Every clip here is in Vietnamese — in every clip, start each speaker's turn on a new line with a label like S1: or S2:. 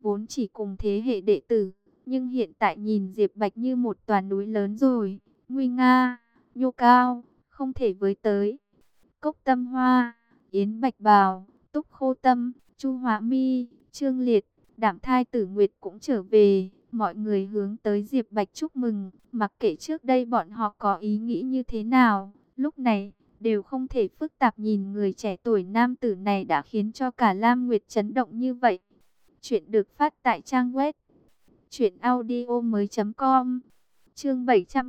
S1: vốn chỉ cùng thế hệ đệ tử, nhưng hiện tại nhìn Diệp Bạch như một tòa núi lớn rồi, nguy nga, nhô cao, không thể với tới. Cốc Tâm Hoa, Yến Bạch Bào, Túc Khô Tâm, Chu Hóa Mi, Trương Liệt, Đạm Thai Tử Nguyệt cũng trở về. Mọi người hướng tới Diệp Bạch chúc mừng, mặc kệ trước đây bọn họ có ý nghĩ như thế nào, lúc này đều không thể phức tạp nhìn người trẻ tuổi nam tử này đã khiến cho cả Lam Nguyệt chấn động như vậy. Chuyện được phát tại trang web truyệnaudiomoi.com. Chương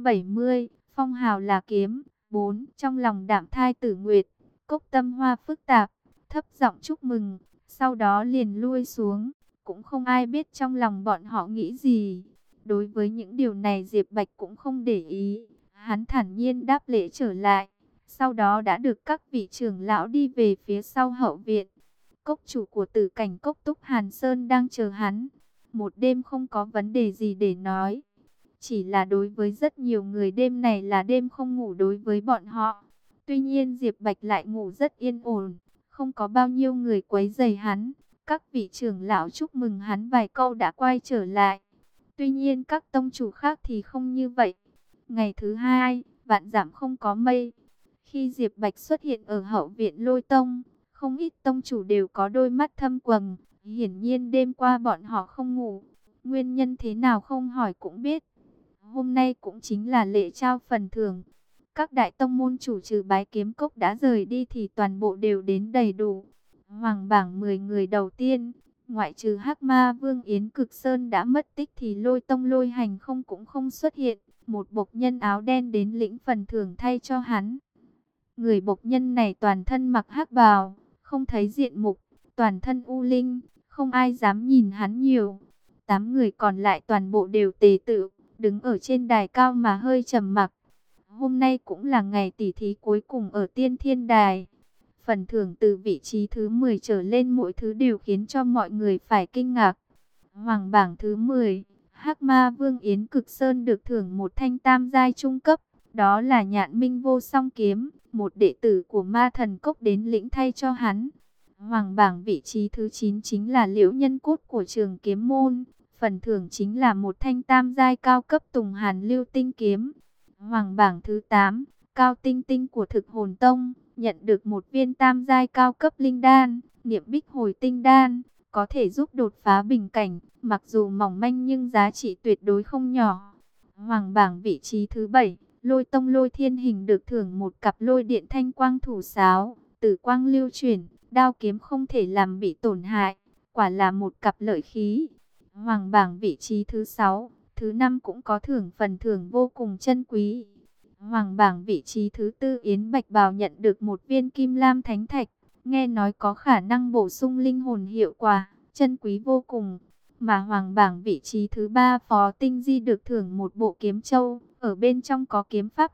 S1: 770, phong hào là kiếm. 4. Trong lòng Đạm Thai Tử Nguyệt, Cốc Tâm Hoa phức tạp, thấp giọng chúc mừng, sau đó liền lui xuống, cũng không ai biết trong lòng bọn họ nghĩ gì. Đối với những điều này Diệp Bạch cũng không để ý, hắn thản nhiên đáp lễ trở lại, sau đó đã được các vị trưởng lão đi về phía sau hậu viện. Cốc chủ của Tử Cảnh Cốc Túc Hàn Sơn đang chờ hắn. Một đêm không có vấn đề gì để nói. Chỉ là đối với rất nhiều người đêm này là đêm không ngủ đối với bọn họ. Tuy nhiên Diệp Bạch lại ngủ rất yên ổn, không có bao nhiêu người quấy rầy hắn. Các vị trưởng lão chúc mừng hắn vài câu đã quay trở lại. Tuy nhiên các tông chủ khác thì không như vậy. Ngày thứ hai, vạn dặm không có mây. Khi Diệp Bạch xuất hiện ở hậu viện Lôi Tông, không ít tông chủ đều có đôi mắt thâm quầng. Hiển nhiên đêm qua bọn họ không ngủ. Nguyên nhân thế nào không hỏi cũng biết. Hôm nay cũng chính là lễ trao phần thưởng. Các đại tông môn chủ trừ Bái Kiếm Cốc đã rời đi thì toàn bộ đều đến đầy đủ. Hoàng bảng 10 người đầu tiên, ngoại trừ Hắc Ma Vương Yến Cực Sơn đã mất tích thì Lôi Tông Lôi Hành không cũng không xuất hiện. Một bộc nhân áo đen đến lĩnh phần thưởng thay cho hắn. Người bộc nhân này toàn thân mặc hắc bào, không thấy diện mục, toàn thân u linh, không ai dám nhìn hắn nhiều. 8 người còn lại toàn bộ đều tề tự, đứng ở trên đài cao mà hơi trầm mặc. Hôm nay cũng là ngày tỉ thí cuối cùng ở Tiên Thiên Đài. Phần thưởng từ vị trí thứ 10 trở lên mỗi thứ đều khiến cho mọi người phải kinh ngạc. Hoàng bảng thứ 10, Hắc Ma Vương Yến Cực Sơn được thưởng một thanh tam giai trung cấp. Đó là Nhạn Minh Vô Song Kiếm, một đệ tử của Ma Thần Cốc đến lĩnh thay cho hắn. Hoàng bảng vị trí thứ 9 chính là Liễu Nhân Cốt của Trường Kiếm Môn. Phần thưởng chính là một thanh tam giai cao cấp Tùng Hàn Lưu Tinh Kiếm. Hoàng bảng thứ 8, Cao Tinh Tinh của Thực Hồn Tông, nhận được một viên tam giai cao cấp linh đan, Niệm Bích Hồi Tinh Đan, có thể giúp đột phá bình cảnh, mặc dù mỏng manh nhưng giá trị tuyệt đối không nhỏ. Hoàng bảng vị trí thứ 7, Lôi Tông Lôi Thiên Hình được thưởng một cặp lôi điện thanh quang thủ sáo, tử quang lưu chuyển, đao kiếm không thể làm bị tổn hại, quả là một cặp lợi khí. Hoàng bảng vị trí thứ 6, thứ 5 cũng có thưởng phần thưởng vô cùng chân quý. Hoàng bảng vị trí thứ 4 Yến Bạch Bào nhận được một viên Kim Lam Thánh Thạch, nghe nói có khả năng bổ sung linh hồn hiệu quả, chân quý vô cùng. Mà hoàng bảng vị trí thứ 3 Phó Tinh Di được thưởng một bộ kiếm châu, ở bên trong có kiếm pháp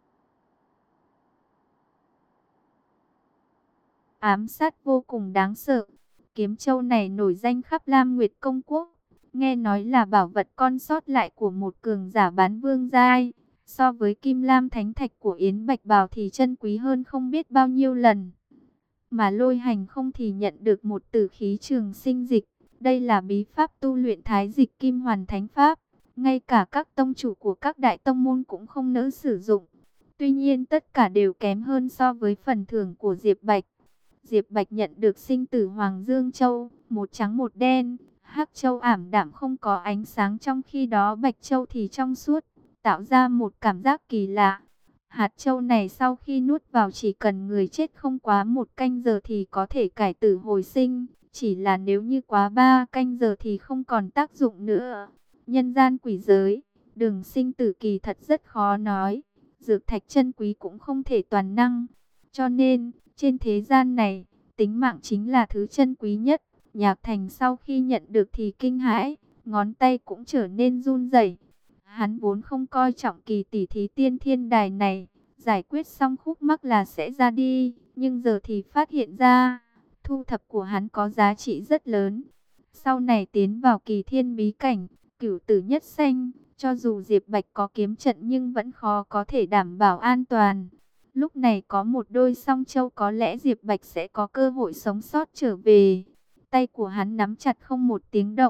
S1: ám sát vô cùng đáng sợ. Kiếm châu này nổi danh khắp Lam Nguyệt Công Quốc, nghe nói là bảo vật con sót lại của một cường giả bán vương giai. So với Kim Lam Thánh Thạch của Yến Bạch Bào thì chân quý hơn không biết bao nhiêu lần. Mà Lôi Hành không thì nhận được một tử khí trường sinh dịch. Đây là bí pháp tu luyện thái dịch Kim Hoàn Thánh Pháp. Ngay cả các tông chủ của các đại tông môn cũng không nỡ sử dụng. Tuy nhiên tất cả đều kém hơn so với phần thưởng của Diệp Bạch. Diệp Bạch nhận được sinh tử Hoàng Dương Châu, một trắng một đen. Hắc Châu ảm đạm không có ánh sáng, trong khi đó Bạch Châu thì trong suốt, tạo ra một cảm giác kỳ lạ. Hạt châu này sau khi nuốt vào chỉ cần người chết không quá 1 canh giờ thì có thể cải tử hồi sinh. Chỉ là nếu như quá 3 canh giờ thì không còn tác dụng nữa. Nhân gian quỷ giới, đường sinh tử kỳ thật rất khó nói. Dược thạch chân quý cũng không thể toàn năng. Cho nên, trên thế gian này, tính mạng chính là thứ chân quý nhất. Nhạc Thành sau khi nhận được thì kinh hãi, ngón tay cũng trở nên run rẩy. Hắn vốn không coi trọng kỳ tỷ thí Tiên Thiên Đài này, giải quyết xong khúc mắc là sẽ ra đi, nhưng giờ thì phát hiện ra, thu thập của hắn có giá trị rất lớn. Sau này tiến vào kỳ thiên bí cảnh, cửu tử nhất sanh, cho dù Diệp Bạch có kiếm trận nhưng vẫn khó có thể đảm bảo an toàn. Lúc này có một đôi song châu có lẽ Diệp Bạch sẽ có cơ hội sống sót trở về. Tay của hắn nắm chặt không một tiếng động,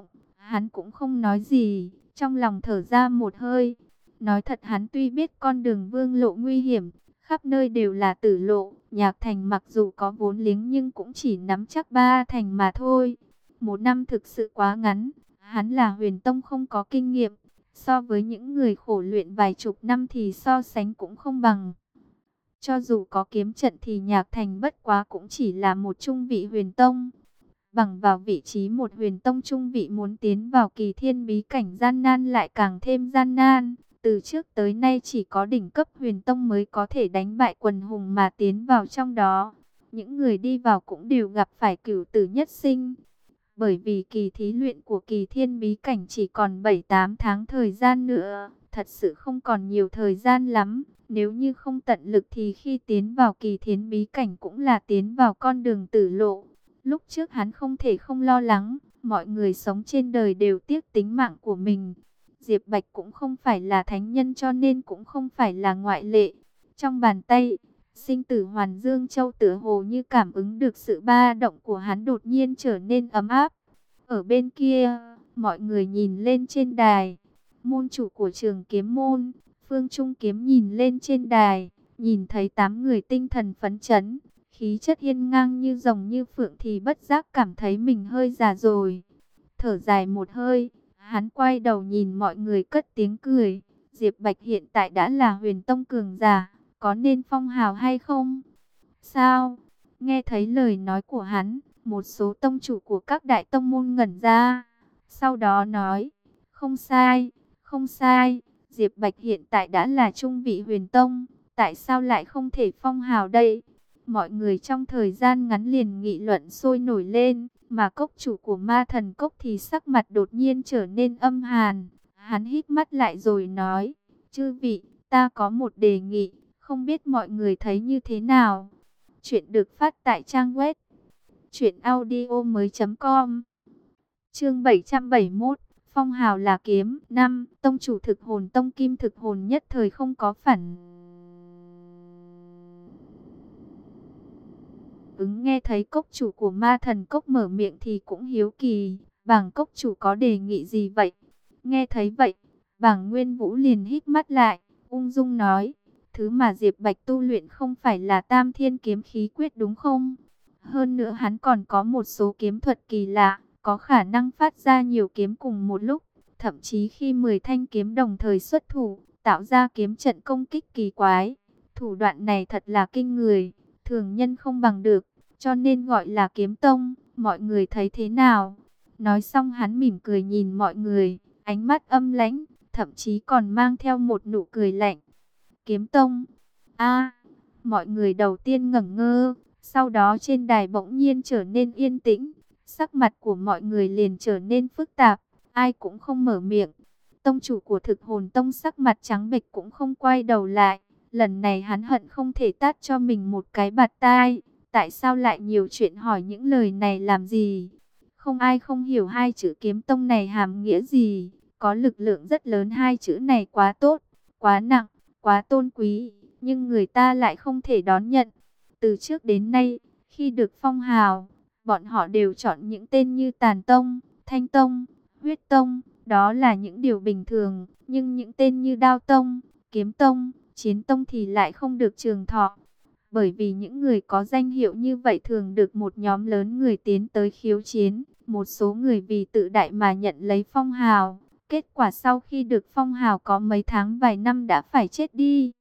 S1: Hắn cũng không nói gì, trong lòng thở ra một hơi. Nói thật hắn tuy biết con đường vương lộ nguy hiểm, khắp nơi đều là tử lộ, Nhạc Thành mặc dù có vốn liếng nhưng cũng chỉ nắm chắc 3 thành mà thôi. 1 năm thực sự quá ngắn, hắn là huyền tông không có kinh nghiệm, so với những người khổ luyện vài chục năm thì so sánh cũng không bằng. Cho dù có kiếm trận thì Nhạc Thành bất quá cũng chỉ là một trung vị huyền tông. Bằng vào vị trí một huyền tông trung vị muốn tiến vào Kỳ Thiên bí cảnh gian nan lại càng thêm gian nan. Từ trước tới nay chỉ có đỉnh cấp huyền tông mới có thể đánh bại quần hùng mà tiến vào trong đó. Những người đi vào cũng đều gặp phải cửu tử nhất sinh. Bởi vì kỳ thí luyện của Kỳ Thiên bí cảnh chỉ còn 7-8 tháng thời gian nữa, thật sự không còn nhiều thời gian lắm. Nếu như không tận lực thì khi tiến vào Kỳ Thiên bí cảnh cũng là tiến vào con đường tử lộ. Lúc trước hắn không thể không lo lắng, mọi người sống trên đời đều tiếc tính mạng của mình. Diệp Bạch cũng không phải là thánh nhân cho nên cũng không phải là ngoại lệ. Trong bàn tay, sinh tử Hoàn Dương Châu tựa hồ như cảm ứng được sự ba động của hắn đột nhiên trở nên ấm áp. Ở bên kia, mọi người nhìn lên trên đài. Môn chủ của Trường Kiếm Môn, Phương Trung Kiếm nhìn lên trên đài, nhìn thấy 8 người tinh thần phấn chấn, khí chất hiên ngang như rồng như phượng thì bất giác cảm thấy mình hơi già rồi. Thở dài một hơi, hắn quay đầu nhìn mọi người cất tiếng cười. Diệp Bạch hiện tại đã là huyền tông cường giả, có nên phong hào hay không? Sao? Nghe thấy lời nói của hắn, một số tông chủ của các đại tông môn ngẩn ra. Sau đó nói, không sai, không sai, Diệp Bạch hiện tại đã là trung vị huyền tông, tại sao lại không thể phong hào đây? Mọi người trong thời gian ngắn liền nghị luận sôi nổi lên, mà cốc chủ của Ma Thần Cốc thì sắc mặt đột nhiên trở nên âm hàn. Hắn hít mắt lại rồi nói, chư vị, ta có một đề nghị, không biết mọi người thấy như thế nào? Chuyện được phát tại trang web truyệnaudiomoi.com. Chương 771, phong hào là kiếm. 5. Tông chủ Thực Hồn Tông Kim Thực Hồn nhất thời không có phản ứng, nghe thấy cốc chủ của Ma Thần Cốc mở miệng thì cũng hiếu kỳ, bảng cốc chủ có đề nghị gì vậy? Nghe thấy vậy, bảng Nguyên Vũ liền hít mắt lại, ung dung nói, thứ mà Diệp Bạch tu luyện không phải là Tam Thiên Kiếm Khí Quyết đúng không? Hơn nữa hắn còn có một số kiếm thuật kỳ lạ, có khả năng phát ra nhiều kiếm cùng một lúc, thậm chí khi 10 thanh kiếm đồng thời xuất thủ, tạo ra kiếm trận công kích kỳ quái. Thủ đoạn này thật là kinh người, thường nhân không bằng được, cho nên gọi là kiếm tông. Mọi người thấy thế nào? Nói xong hắn mỉm cười nhìn mọi người, ánh mắt âm lãnh, thậm chí còn mang theo một nụ cười lạnh. Kiếm tông? A, mọi người đầu tiên ngẩn ngơ, sau đó trên đài bỗng nhiên trở nên yên tĩnh, sắc mặt của mọi người liền trở nên phức tạp, ai cũng không mở miệng. Tông chủ của Thực Hồn Tông sắc mặt trắng bệch cũng không quay đầu lại, lần này hắn hận không thể tát cho mình một cái bạt tai. Tại sao lại nhiều chuyện hỏi những lời này làm gì? Không ai không hiểu hai chữ kiếm tông này hàm nghĩa gì. Có lực lượng rất lớn, hai chữ này quá tốt, quá nặng, quá tôn quý, nhưng người ta lại không thể đón nhận. Từ trước đến nay, khi được phong hào, bọn họ đều chọn những tên như Tàn Tông, Thanh Tông, Huyết Tông. Đó là những điều bình thường, nhưng những tên như Đao Tông, Kiếm Tông, Chiến Tông thì lại không được trường thọ. Bởi vì những người có danh hiệu như vậy thường được một nhóm lớn người tiến tới khiếu chiến. Một số người vì tự đại mà nhận lấy phong hào. Kết quả sau khi được phong hào có mấy tháng vài năm đã phải chết đi.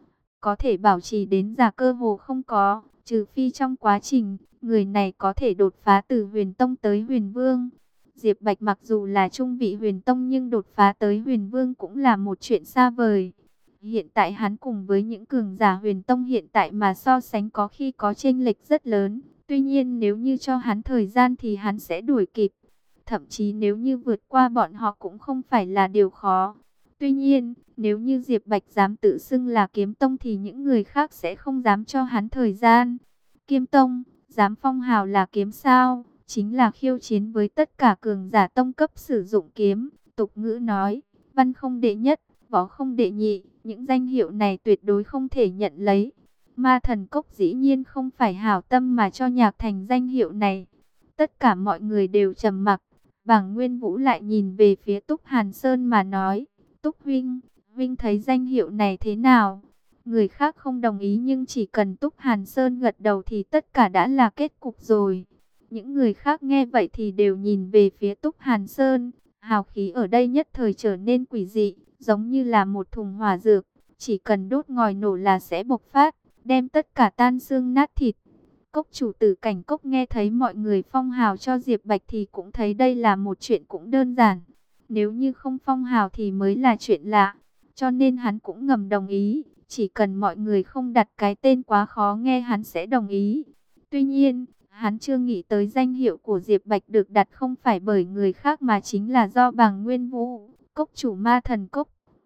S1: Có thể bảo trì đến già cơ hồ không có, trừ phi trong quá trình, người này có thể đột phá từ huyền tông tới huyền vương. Diệp Bạch mặc dù là trung vị huyền tông nhưng đột phá tới huyền vương cũng là một chuyện xa vời. Hiện tại hắn cùng với những cường giả huyền tông hiện tại mà so sánh có khi có chênh lệch rất lớn. Tuy nhiên nếu như cho hắn thời gian thì hắn sẽ đuổi kịp. Thậm chí nếu như vượt qua bọn họ cũng không phải là điều khó. Tuy nhiên, nếu như Diệp Bạch dám tự xưng là kiếm tông thì những người khác sẽ không dám cho hắn thời gian. Kiếm tông, dám phong hào là kiếm sao? Chính là khiêu chiến với tất cả cường giả tông cấp sử dụng kiếm. Tục ngữ nói, văn không đệ nhất, võ không đệ nhị. Những danh hiệu này tuyệt đối không thể nhận lấy. Ma Thần Cốc dĩ nhiên không phải hảo tâm mà cho Nhạc Thành danh hiệu này. Tất cả mọi người đều trầm mặc. Bàng Nguyên Vũ lại nhìn về phía Túc Hàn Sơn mà nói, Túc huynh, huynh thấy danh hiệu này thế nào? Người khác không đồng ý nhưng chỉ cần Túc Hàn Sơn gật đầu thì tất cả đã là kết cục rồi. Những người khác nghe vậy thì đều nhìn về phía Túc Hàn Sơn. Hào khí ở đây nhất thời trở nên quỷ dị, giống như là một thùng hỏa dược. Chỉ cần đốt ngòi nổ là sẽ bộc phát, đem tất cả tan xương nát thịt. Cốc chủ Tử Cảnh Cốc nghe thấy mọi người phong hào cho Diệp Bạch thì cũng thấy đây là một chuyện cũng đơn giản. Nếu như không phong hào thì mới là chuyện lạ. Cho nên hắn cũng ngầm đồng ý. Chỉ cần mọi người không đặt cái tên quá khó nghe hắn sẽ đồng ý. Tuy nhiên, hắn chưa nghĩ tới danh hiệu của Diệp Bạch được đặt không phải bởi người khác mà chính là do Bàng Nguyên Vũ, cốc chủ Ma Thần Cốc.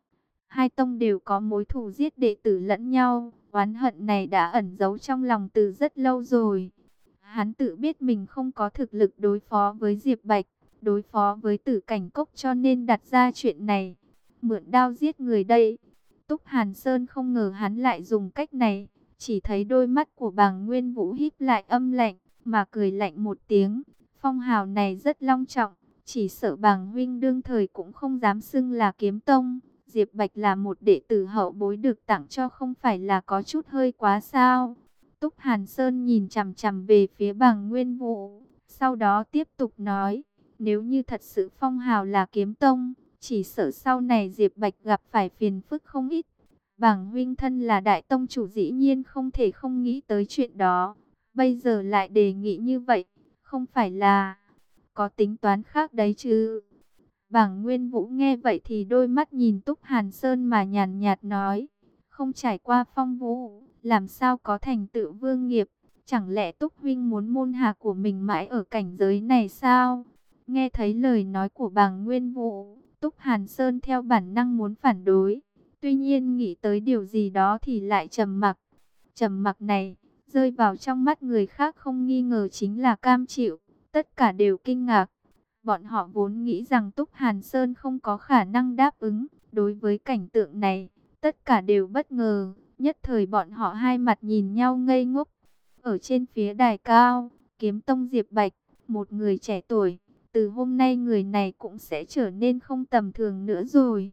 S1: Hai tông đều có mối thù giết đệ tử lẫn nhau, oán hận này đã ẩn giấu trong lòng từ rất lâu rồi. Hắn tự biết mình không có thực lực đối phó với Diệp Bạch, đối phó với Tử Cảnh Cốc cho nên đặt ra chuyện này. Mượn đao giết người đây. Túc Hàn Sơn không ngờ hắn lại dùng cách này, chỉ thấy đôi mắt của Bàng Nguyên Vũ híp lại âm lạnh, mà cười lạnh một tiếng. Phong hào này rất long trọng, chỉ sợ Bàng huynh đương thời cũng không dám xưng là kiếm tông. Diệp Bạch là một đệ tử hậu bối được tặng cho không phải là có chút hơi quá sao? Túc Hàn Sơn nhìn chằm chằm về phía Bàng Nguyên Vũ, sau đó tiếp tục nói, nếu như thật sự phong hào là kiếm tông, chỉ sợ sau này Diệp Bạch gặp phải phiền phức không ít. Bàng huynh thân là đại tông chủ dĩ nhiên không thể không nghĩ tới chuyện đó. Bây giờ lại đề nghị như vậy, không phải là có tính toán khác đấy chứ? Bàng Nguyên Vũ nghe vậy thì đôi mắt nhìn Túc Hàn Sơn mà nhàn nhạt nói, không trải qua phong vũ, làm sao có thành tựu vương nghiệp? Chẳng lẽ Túc huynh muốn môn hạ của mình mãi ở cảnh giới này sao? Nghe thấy lời nói của Bàng Nguyên Vũ, Túc Hàn Sơn theo bản năng muốn phản đối. Tuy nhiên nghĩ tới điều gì đó thì lại trầm mặc. Trầm mặc này, rơi vào trong mắt người khác không nghi ngờ chính là cam chịu. Tất cả đều kinh ngạc. Bọn họ vốn nghĩ rằng Túc Hàn Sơn không có khả năng đáp ứng. Đối với cảnh tượng này, tất cả đều bất ngờ. Nhất thời bọn họ hai mặt nhìn nhau ngây ngốc. Ở trên phía đài cao, Kiếm Tông Diệp Bạch, một người trẻ tuổi. Từ hôm nay người này cũng sẽ trở nên không tầm thường nữa rồi.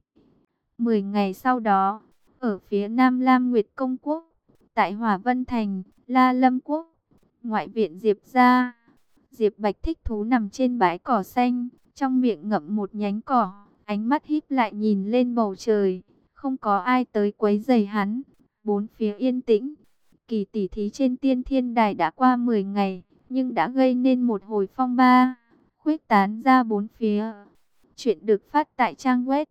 S1: 10 ngày sau đó, ở phía Nam Lam Nguyệt Công Quốc, tại Hỏa Vân Thành, La Lâm Quốc, ngoại viện Diệp gia, Diệp Bạch thích thú nằm trên bãi cỏ xanh, trong miệng ngậm một nhánh cỏ, ánh mắt híp lại nhìn lên bầu trời, không có ai tới quấy rầy hắn, bốn phía yên tĩnh. Kỳ tỷ thí trên Tiên Thiên Đài đã qua 10 ngày, nhưng đã gây nên một hồi phong ba, khuếch tán ra bốn phía. Chuyện được phát tại trang web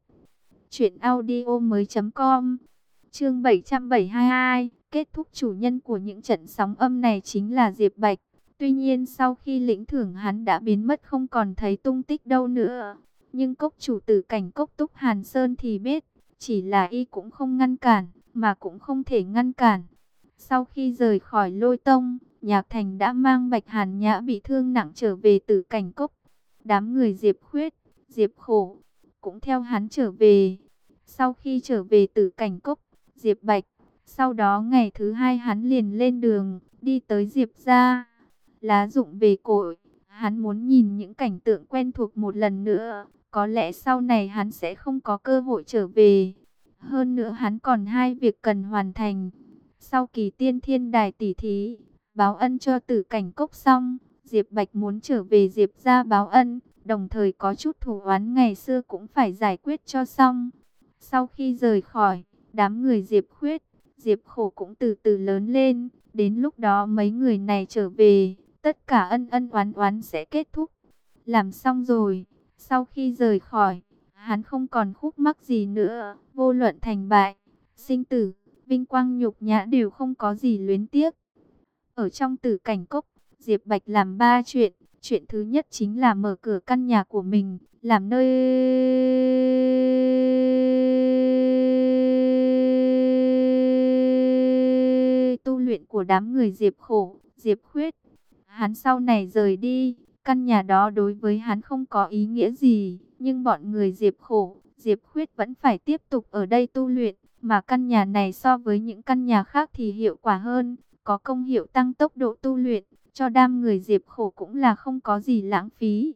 S1: truyệnaudiomoi.com. Chương 772, kết thúc chủ nhân của những trận sóng âm này chính là Diệp Bạch. Tuy nhiên sau khi lĩnh thưởng hắn đã biến mất không còn thấy tung tích đâu nữa. Nhưng cốc chủ Tử Cảnh Cốc Túc Hàn Sơn thì biết, chỉ là y cũng không ngăn cản, mà cũng không thể ngăn cản. Sau khi rời khỏi Lôi Tông, Nhạc Thành đã mang Bạch Hàn Nhã bị thương nặng trở về Tử Cảnh Cốc. Đám người Diệp Khuyết, Diệp Khổ cũng theo hắn trở về. Sau khi trở về Tử Cảnh Cốc, Diệp Bạch, sau đó ngày thứ hai hắn liền lên đường, đi tới Diệp gia. Lá rụng về cội, hắn muốn nhìn những cảnh tượng quen thuộc một lần nữa. Có lẽ sau này hắn sẽ không có cơ hội trở về. Hơn nữa hắn còn hai việc cần hoàn thành. Sau kỳ Tiên Thiên Đài tỷ thí, báo ân cho Tử Cảnh Cốc xong, Diệp Bạch muốn trở về Diệp gia báo ân, đồng thời có chút thù oán ngày xưa cũng phải giải quyết cho xong. Sau khi rời khỏi, đám người Diệp Khuyết, Diệp Khổ cũng từ từ lớn lên. Đến lúc đó mấy người này trở về, tất cả ân ân oán oán sẽ kết thúc. Làm xong rồi, sau khi rời khỏi, hắn không còn khúc mắc gì nữa. Vô luận thành bại, sinh tử, vinh quang nhục nhã đều không có gì luyến tiếc. Ở trong Tử Cảnh Cốc, Diệp Bạch làm 3 chuyện. Chuyện thứ nhất chính là mở cửa căn nhà của mình, làm nơi tu luyện của đám người Diệp Khổ, Diệp Khuyết. Hắn sau này rời đi, căn nhà đó đối với hắn không có ý nghĩa gì, nhưng bọn người Diệp Khổ, Diệp Khuyết vẫn phải tiếp tục ở đây tu luyện, mà căn nhà này so với những căn nhà khác thì hiệu quả hơn, có công hiệu tăng tốc độ tu luyện, cho đám người Diệp Khổ cũng là không có gì lãng phí.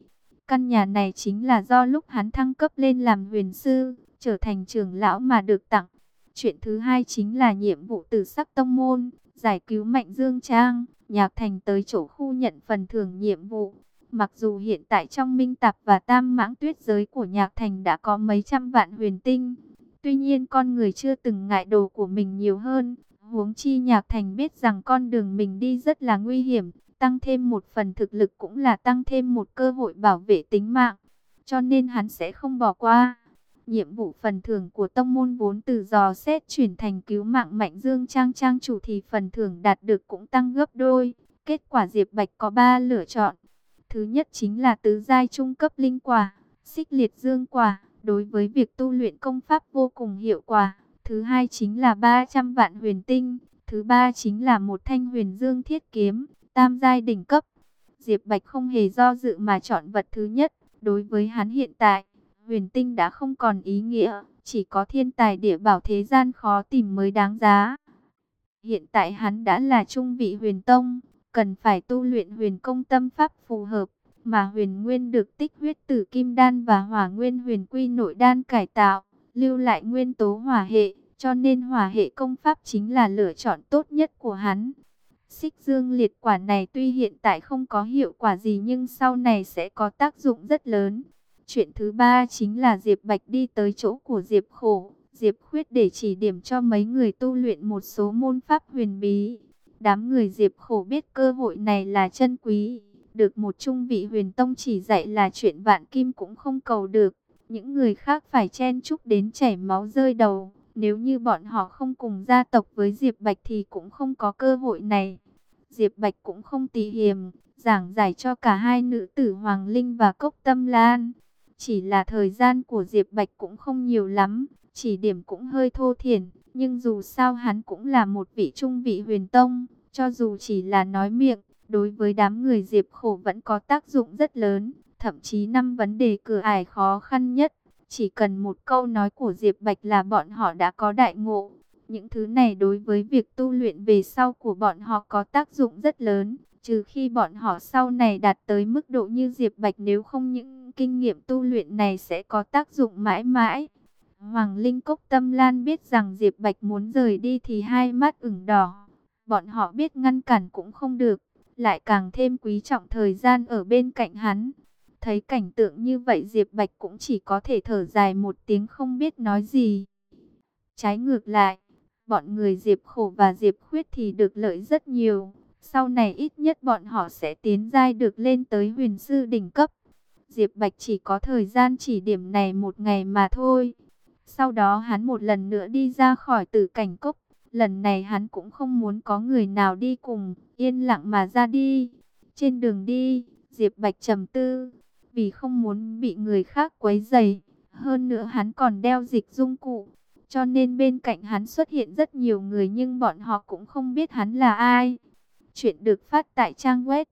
S1: Căn nhà này chính là do lúc hắn thăng cấp lên làm huyền sư, trở thành trưởng lão mà được tặng. Chuyện thứ hai chính là nhiệm vụ tử sắc tông môn, giải cứu Mạnh Dương Trang. Nhạc Thành tới chỗ khu nhận phần thưởng nhiệm vụ. Mặc dù hiện tại trong Minh Tạp và Tam Mãng Tuyết giới của Nhạc Thành đã có mấy trăm vạn huyền tinh, tuy nhiên con người chưa từng ngại đồ của mình nhiều hơn. Huống chi Nhạc Thành biết rằng con đường mình đi rất là nguy hiểm, tăng thêm một phần thực lực cũng là tăng thêm một cơ hội bảo vệ tính mạng, cho nên hắn sẽ không bỏ qua. Nhiệm vụ phần thưởng của tông môn vốn từ dò xét chuyển thành cứu mạng Mạnh Dương Trang trang chủ thì phần thưởng đạt được cũng tăng gấp đôi. Kết quả Diệp Bạch có 3 lựa chọn. Thứ nhất chính là tứ giai trung cấp linh quả, xích liệt dương quả, đối với việc tu luyện công pháp vô cùng hiệu quả. Thứ hai chính là 300 vạn huyền tinh. Thứ ba chính là một thanh huyền dương thiết kiếm, tam giai đỉnh cấp. Diệp Bạch không hề do dự mà chọn vật thứ nhất. Đối với hắn hiện tại, huyền tinh đã không còn ý nghĩa, chỉ có thiên tài địa bảo thế gian khó tìm mới đáng giá. Hiện tại hắn đã là trung vị huyền tông, cần phải tu luyện huyền công tâm pháp phù hợp, mà huyền nguyên được tích huyết tử kim đan và hỏa nguyên huyền quy nội đan cải tạo, lưu lại nguyên tố hỏa hệ, cho nên hỏa hệ công pháp chính là lựa chọn tốt nhất của hắn. Xích dương liệt quả này tuy hiện tại không có hiệu quả gì nhưng sau này sẽ có tác dụng rất lớn. Chuyện thứ ba chính là Diệp Bạch đi tới chỗ của Diệp Khổ, Diệp Khuyết để chỉ điểm cho mấy người tu luyện một số môn pháp huyền bí. Đám người Diệp Khổ biết cơ hội này là chân quý, được một trung vị huyền tông chỉ dạy là chuyện vạn kim cũng không cầu được. Những người khác phải chen chúc đến chảy máu rơi đầu. Nếu như bọn họ không cùng gia tộc với Diệp Bạch thì cũng không có cơ hội này. Diệp Bạch cũng không tì hiềm, giảng giải cho cả hai nữ tử Hoàng Linh và Cốc Tâm Lan. Chỉ là thời gian của Diệp Bạch cũng không nhiều lắm, chỉ điểm cũng hơi thô thiển, nhưng dù sao hắn cũng là một vị trung vị huyền tông, cho dù chỉ là nói miệng, đối với đám người Diệp Khổ vẫn có tác dụng rất lớn, thậm chí 5 vấn đề cửa ải khó khăn nhất, chỉ cần một câu nói của Diệp Bạch là bọn họ đã có đại ngộ. Những thứ này đối với việc tu luyện về sau của bọn họ có tác dụng rất lớn, trừ khi bọn họ sau này đạt tới mức độ như Diệp Bạch, nếu không những kinh nghiệm tu luyện này sẽ có tác dụng mãi mãi. Hoàng Linh Cốc Tâm Lan biết rằng Diệp Bạch muốn rời đi thì hai mắt ửng đỏ. Bọn họ biết ngăn cản cũng không được, lại càng thêm quý trọng thời gian ở bên cạnh hắn. Thấy cảnh tượng như vậy Diệp Bạch cũng chỉ có thể thở dài một tiếng không biết nói gì. Trái ngược lại, bọn người Diệp Khổ và Diệp Khuyết thì được lợi rất nhiều. Sau này ít nhất bọn họ sẽ tiến giai được lên tới huyền sư đỉnh cấp. Diệp Bạch chỉ có thời gian chỉ điểm này một ngày mà thôi. Sau đó hắn một lần nữa đi ra khỏi Tử Cảnh Cốc. Lần này hắn cũng không muốn có người nào đi cùng, yên lặng mà ra đi. Trên đường đi, Diệp Bạch trầm tư, vì không muốn bị người khác quấy rầy. Hơn nữa hắn còn đeo dịch dung cụ, cho nên bên cạnh hắn xuất hiện rất nhiều người nhưng bọn họ cũng không biết hắn là ai. Chuyện được phát tại trang web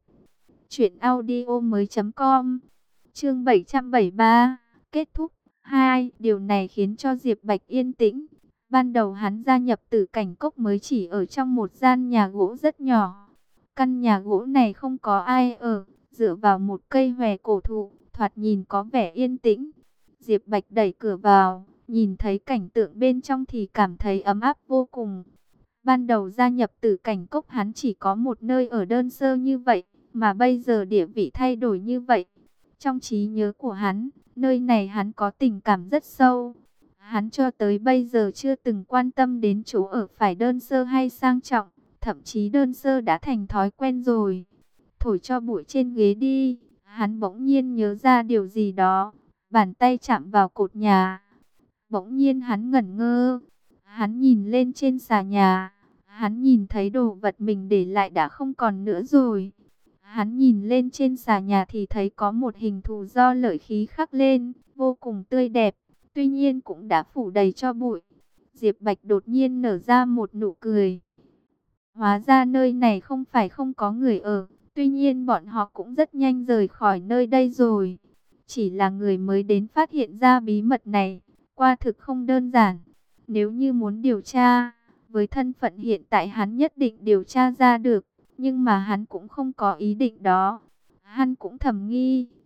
S1: truyệnaudiomoi.com. Chương 773, kết thúc 2. Điều này khiến cho Diệp Bạch yên tĩnh. Ban đầu hắn gia nhập Tử Cảnh Cốc mới chỉ ở trong một gian nhà gỗ rất nhỏ. Căn nhà gỗ này không có ai ở, dựa vào một cây hòe cổ thụ, thoạt nhìn có vẻ yên tĩnh. Diệp Bạch đẩy cửa vào, nhìn thấy cảnh tượng bên trong thì cảm thấy ấm áp vô cùng. Ban đầu gia nhập Tử Cảnh Cốc hắn chỉ có một nơi ở đơn sơ như vậy, mà bây giờ địa vị thay đổi như vậy. Trong trí nhớ của hắn, nơi này hắn có tình cảm rất sâu. Hắn cho tới bây giờ chưa từng quan tâm đến chỗ ở phải đơn sơ hay sang trọng, thậm chí đơn sơ đã thành thói quen rồi. Thổi cho bụi trên ghế đi, hắn bỗng nhiên nhớ ra điều gì đó, bàn tay chạm vào cột nhà. Bỗng nhiên hắn ngẩn ngơ, hắn nhìn lên trên xà nhà, hắn nhìn thấy đồ vật mình để lại đã không còn nữa rồi. Hắn nhìn lên trên xà nhà thì thấy có một hình thù do lợi khí khắc lên, vô cùng tươi đẹp, tuy nhiên cũng đã phủ đầy cho bụi. Diệp Bạch đột nhiên nở ra một nụ cười. Hóa ra nơi này không phải không có người ở, tuy nhiên bọn họ cũng rất nhanh rời khỏi nơi đây rồi. Chỉ là người mới đến phát hiện ra bí mật này, quả thực không đơn giản. Nếu như muốn điều tra, với thân phận hiện tại hắn nhất định điều tra ra được. Nhưng mà hắn cũng không có ý định đó. Hắn cũng thầm nghi,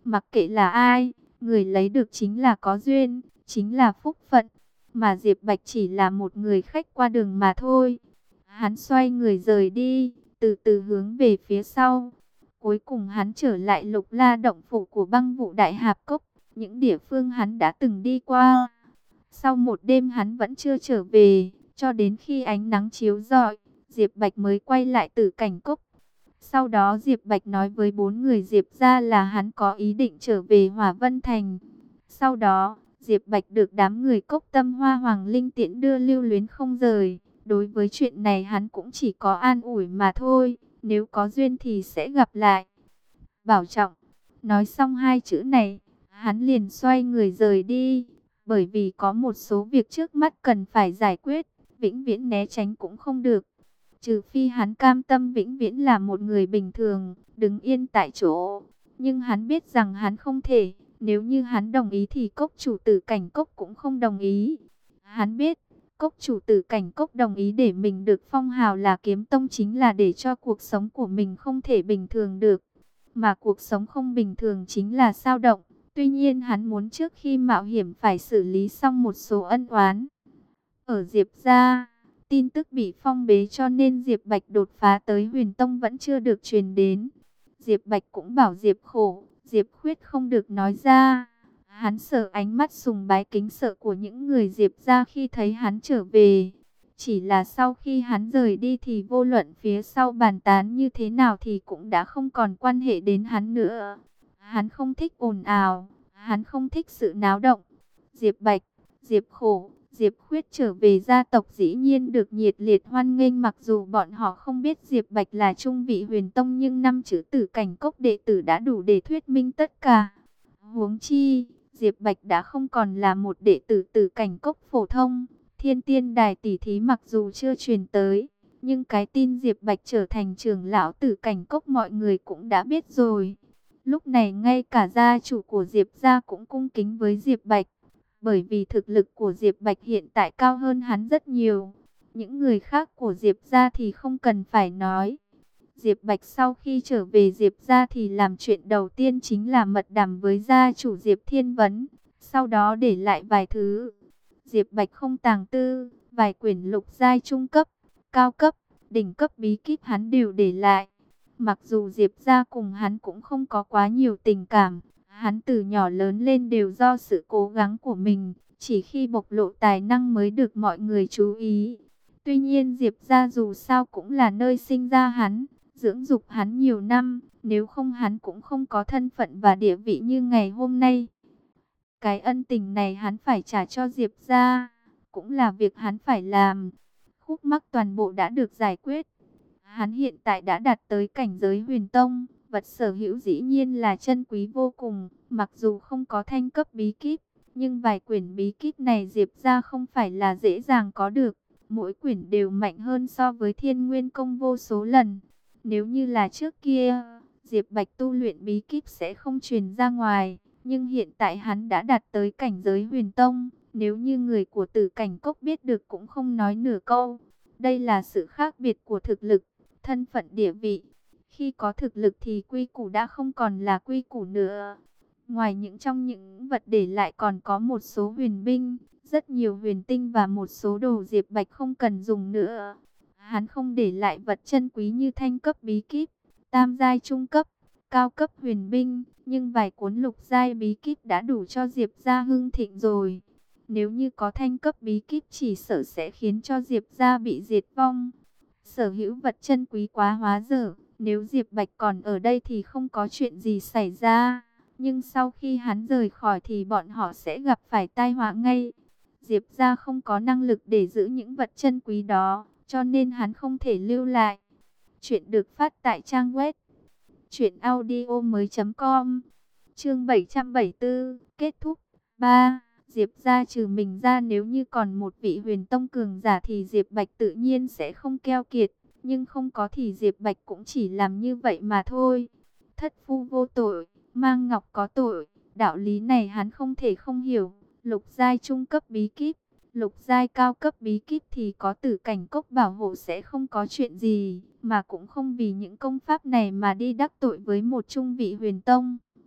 S1: Mặc kệ là ai, người lấy được chính là có duyên, chính là phúc phận. Mà Diệp Bạch chỉ là một người khách qua đường mà thôi. Hắn xoay người rời đi, từ từ hướng về phía sau. Cuối cùng hắn trở lại Lục La động phủ của Băng Vụ Đại Hạp Cốc, những địa phương hắn đã từng đi qua. Sau một đêm hắn vẫn chưa trở về, cho đến khi ánh nắng chiếu rọi, Diệp Bạch mới quay lại Tử Cảnh Cốc. Sau đó Diệp Bạch nói với 4 người Diệp gia là hắn có ý định trở về Hỏa Vân Thành. Sau đó, Diệp Bạch được đám người Cốc Tâm Hoa Hoàng Linh tiễn đưa lưu luyến không rời. Đối với chuyện này hắn cũng chỉ có an ủi mà thôi, nếu có duyên thì sẽ gặp lại. Bảo trọng. Nói xong hai chữ này, hắn liền xoay người rời đi, bởi vì có một số việc trước mắt cần phải giải quyết, vĩnh viễn né tránh cũng không được. Trừ phi hắn cam tâm vĩnh viễn là một người bình thường, đứng yên tại chỗ. Nhưng hắn biết rằng hắn không thể, nếu như hắn đồng ý thì cốc chủ Tử Cảnh Cốc cũng không đồng ý. Hắn biết, cốc chủ Tử Cảnh Cốc đồng ý để mình được phong hào là kiếm tông chính là để cho cuộc sống của mình không thể bình thường được. Mà cuộc sống không bình thường chính là dao động. Tuy nhiên hắn muốn trước khi mạo hiểm phải xử lý xong một số ân oán. Ở Diệp gia, tin tức bị phong bế cho nên Diệp Bạch đột phá tới Huyền Tông vẫn chưa được truyền đến. Diệp Bạch cũng bảo Diệp Khổ, Diệp Khuyết không được nói ra. Hắn sợ ánh mắt sùng bái kính sợ của những người Diệp gia khi thấy hắn trở về. Chỉ là sau khi hắn rời đi thì vô luận phía sau bàn tán như thế nào thì cũng đã không còn quan hệ đến hắn nữa. Hắn không thích ồn ào, hắn không thích sự náo động. Diệp Bạch, Diệp Khổ, Diệp Khuyết trở về gia tộc dĩ nhiên được nhiệt liệt hoan nghênh, mặc dù bọn họ không biết Diệp Bạch là trung vị Huyền Tông nhưng năm chữ Tử Cảnh Cốc đệ tử đã đủ để thuyết minh tất cả. Huống chi, Diệp Bạch đã không còn là một đệ tử Tử Cảnh Cốc phổ thông. Thiên Tiên Đài tỷ thí mặc dù chưa truyền tới, nhưng cái tin Diệp Bạch trở thành trưởng lão Tử Cảnh Cốc mọi người cũng đã biết rồi. Lúc này ngay cả gia chủ của Diệp gia cũng cung kính với Diệp Bạch, bởi vì thực lực của Diệp Bạch hiện tại cao hơn hắn rất nhiều. Những người khác của Diệp gia thì không cần phải nói. Diệp Bạch sau khi trở về Diệp gia thì làm chuyện đầu tiên chính là mật đàm với gia chủ Diệp Thiên Vấn, sau đó để lại vài thứ. Diệp Bạch không tàng tư, vài quyển lục giai trung cấp, cao cấp, đỉnh cấp bí kíp hắn đều để lại. Mặc dù Diệp gia cùng hắn cũng không có quá nhiều tình cảm, hắn từ nhỏ lớn lên đều do sự cố gắng của mình, chỉ khi bộc lộ tài năng mới được mọi người chú ý. Tuy nhiên Diệp gia dù sao cũng là nơi sinh ra hắn, dưỡng dục hắn nhiều năm, nếu không hắn cũng không có thân phận và địa vị như ngày hôm nay. Cái ân tình này hắn phải trả cho Diệp gia, cũng là việc hắn phải làm. Khúc mắc toàn bộ đã được giải quyết. Hắn hiện tại đã đạt tới cảnh giới Huyền Tông, vật sở hữu dĩ nhiên là chân quý vô cùng, mặc dù không có thanh cấp bí kíp, nhưng vài quyển bí kíp này Diệp gia không phải là dễ dàng có được, mỗi quyển đều mạnh hơn so với Thiên Nguyên Công vô số lần. Nếu như là trước kia, Diệp Bạch tu luyện bí kíp sẽ không truyền ra ngoài, nhưng hiện tại hắn đã đạt tới cảnh giới Huyền Tông, nếu như người của Tử Cảnh Cốc biết được cũng không nói nửa câu. Đây là sự khác biệt của thực lực, thân phận địa vị. Khi có thực lực thì quy củ đã không còn là quy củ nữa. Ngoài những vật để lại còn có một số huyền binh, rất nhiều huyền tinh và một số đồ Diệp Bạch không cần dùng nữa. Hắn không để lại vật chân quý như thanh cấp bí kíp, tam giai trung cấp, cao cấp huyền binh, nhưng vài cuốn lục giai bí kíp đã đủ cho Diệp gia hưng thịnh rồi. Nếu như có thanh cấp bí kíp chỉ sợ sẽ khiến cho Diệp gia bị diệt vong. Sở hữu vật chân quý quá hóa dở, nếu Diệp Bạch còn ở đây thì không có chuyện gì xảy ra. Nhưng sau khi hắn rời khỏi thì bọn họ sẽ gặp phải tai họa ngay. Diệp gia không có năng lực để giữ những vật chân quý đó, cho nên hắn không thể lưu lại. Chuyện được phát tại trang web truyệnaudiomoi.com. Chương 774, kết thúc. 3. Diệp gia trừ mình ra, nếu như còn một vị Huyền Tông cường giả thì Diệp Bạch tự nhiên sẽ không keo kiệt, nhưng không có thì Diệp Bạch cũng chỉ làm như vậy mà thôi. Thất phu vô tội, mang ngọc có tội, đạo lý này hắn không thể không hiểu. Lục giai trung cấp bí kíp, lục giai cao cấp bí kíp thì có Tử Cảnh Cốc bảo hộ sẽ không có chuyện gì, mà cũng không vì những công pháp này mà đi đắc tội với một trung vị Huyền Tông.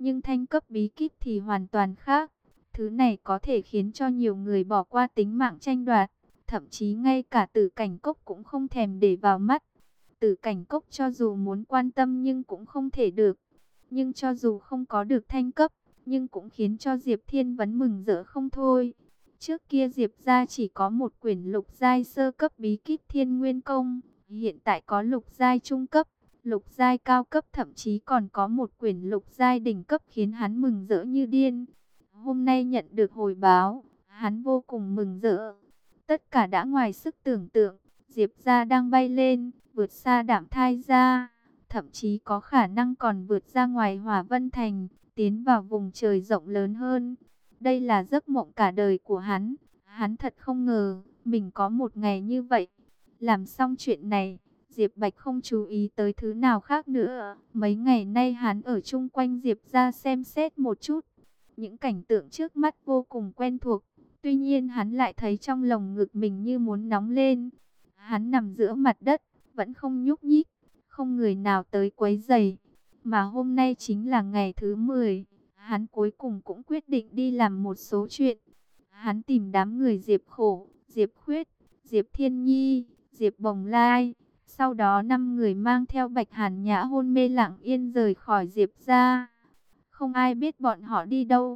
S1: Nhưng thanh cấp bí kíp thì hoàn toàn khác. Thứ này có thể khiến cho nhiều người bỏ qua tính mạng tranh đoạt. Thậm chí ngay cả Tử Cảnh Cốc cũng không thèm để vào mắt. Tử Cảnh Cốc cho dù muốn quan tâm nhưng cũng không thể được. Nhưng cho dù không có được thanh cấp, nhưng cũng khiến cho Diệp Thiên Vấn mừng rỡ không thôi. Trước kia Diệp gia chỉ có một quyển lục giai sơ cấp bí kíp Thiên Nguyên Công, hiện tại có lục giai trung cấp, lục giai cao cấp, thậm chí còn có một quyển lục giai đỉnh cấp, khiến hắn mừng rỡ như điên. Hôm nay nhận được hồi báo, hắn vô cùng mừng rỡ. Tất cả đã ngoài sức tưởng tượng, Diệp gia đang bay lên, vượt xa Đạm Thai gia, thậm chí có khả năng còn vượt ra ngoài Hỏa Vân Thành, tiến vào vùng trời rộng lớn hơn. Đây là giấc mộng cả đời của hắn. Hắn thật không ngờ mình có một ngày như vậy. Làm xong chuyện này, Diệp Bạch không chú ý tới thứ nào khác nữa. Mấy ngày nay hắn ở chung quanh Diệp gia xem xét một chút. Những cảnh tượng trước mắt vô cùng quen thuộc. Tuy nhiên hắn lại thấy trong lồng ngực mình như muốn nóng lên. Hắn nằm giữa mặt đất, vẫn không nhúc nhích, không người nào tới quấy rầy. Mà hôm nay chính là ngày thứ 10. Hắn cuối cùng cũng quyết định đi làm một số chuyện. Hắn tìm đám người Diệp Khổ, Diệp Khuyết, Diệp Thiên Nhi, Diệp Bồng Lai. Sau đó 5 người mang theo Bạch Hàn Nhã hôn mê lặng yên rời khỏi Diệp gia. Không ai biết bọn họ đi đâu.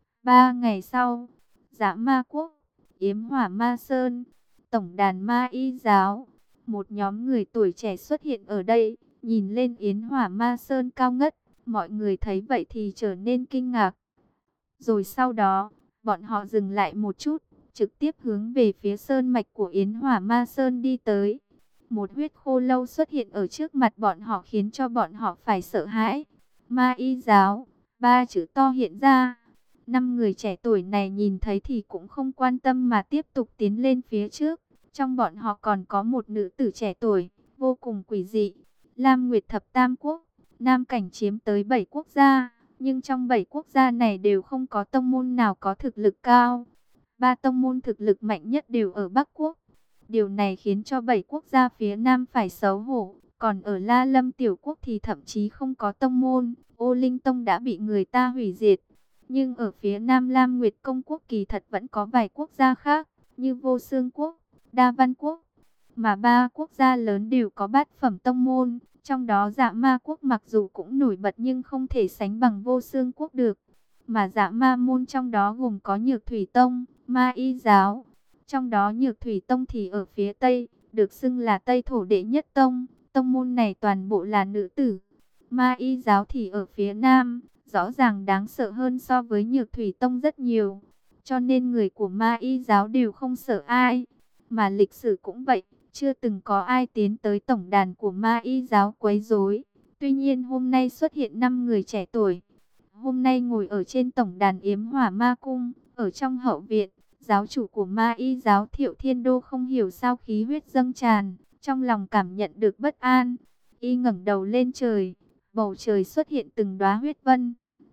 S1: 3 ngày sau, Dã Ma Quốc, Yếm Hỏa Ma Sơn, tổng đàn Ma Y giáo, một nhóm người tuổi trẻ xuất hiện ở đây, nhìn lên Yến Hỏa Ma Sơn cao ngất. Mọi người thấy vậy thì trở nên kinh ngạc. Rồi sau đó, bọn họ dừng lại một chút, trực tiếp hướng về phía sơn mạch của Yến Hỏa Ma Sơn đi tới. Một huyết khô lâu xuất hiện ở trước mặt bọn họ khiến cho bọn họ phải sợ hãi. Ma Y giáo, 3 chữ to hiện ra. 5 người trẻ tuổi này nhìn thấy thì cũng không quan tâm mà tiếp tục tiến lên phía trước. Trong bọn họ còn có một nữ tử trẻ tuổi, vô cùng quỷ dị. Lam Nguyệt Thập Tam Quốc, Nam Cảnh chiếm tới 7 quốc gia, nhưng trong 7 quốc gia này đều không có tông môn nào có thực lực cao. 3 tông môn thực lực mạnh nhất đều ở Bắc Quốc. Điều này khiến cho 7 quốc gia phía Nam phải xấu hổ. Còn ở La Lâm Tiểu Quốc thì thậm chí không có tông môn. Ô Linh Tông đã bị người ta hủy diệt. Nhưng ở phía Nam Lam Nguyệt Công Quốc kỳ thật vẫn có vài quốc gia khác, như Vô Xương Quốc, Đa Văn Quốc. Mà 3 quốc gia lớn đều có bát phẩm tông môn. Trong đó Dạ Ma Quốc mặc dù cũng nổi bật nhưng không thể sánh bằng Vô Xương Quốc được. Mà Dạ Ma môn trong đó gồm có Nhược Thủy Tông, Ma Y giáo. Trong đó Nhược Thủy Tông thì ở phía Tây, được xưng là Tây Thổ đệ nhất tông. Tông môn này toàn bộ là nữ tử. Ma Y giáo thì ở phía Nam, rõ ràng đáng sợ hơn so với Nhược Thủy Tông rất nhiều. Cho nên người của Ma Y giáo đều không sợ ai. Mà lịch sử cũng vậy, chưa từng có ai tiến tới tổng đàn của Ma Y giáo quấy rối. Tuy nhiên hôm nay xuất hiện 5 người trẻ tuổi. Hôm nay ngồi ở trên tổng đàn Yếm Hỏa Ma Cung, ở trong hậu viện, giáo chủ của Ma Y giáo Thiệu Thiên Đô không hiểu sao khí huyết dâng tràn, trong lòng cảm nhận được bất an. Y ngẩng đầu lên trời, bầu trời xuất hiện từng đóa huyết vân.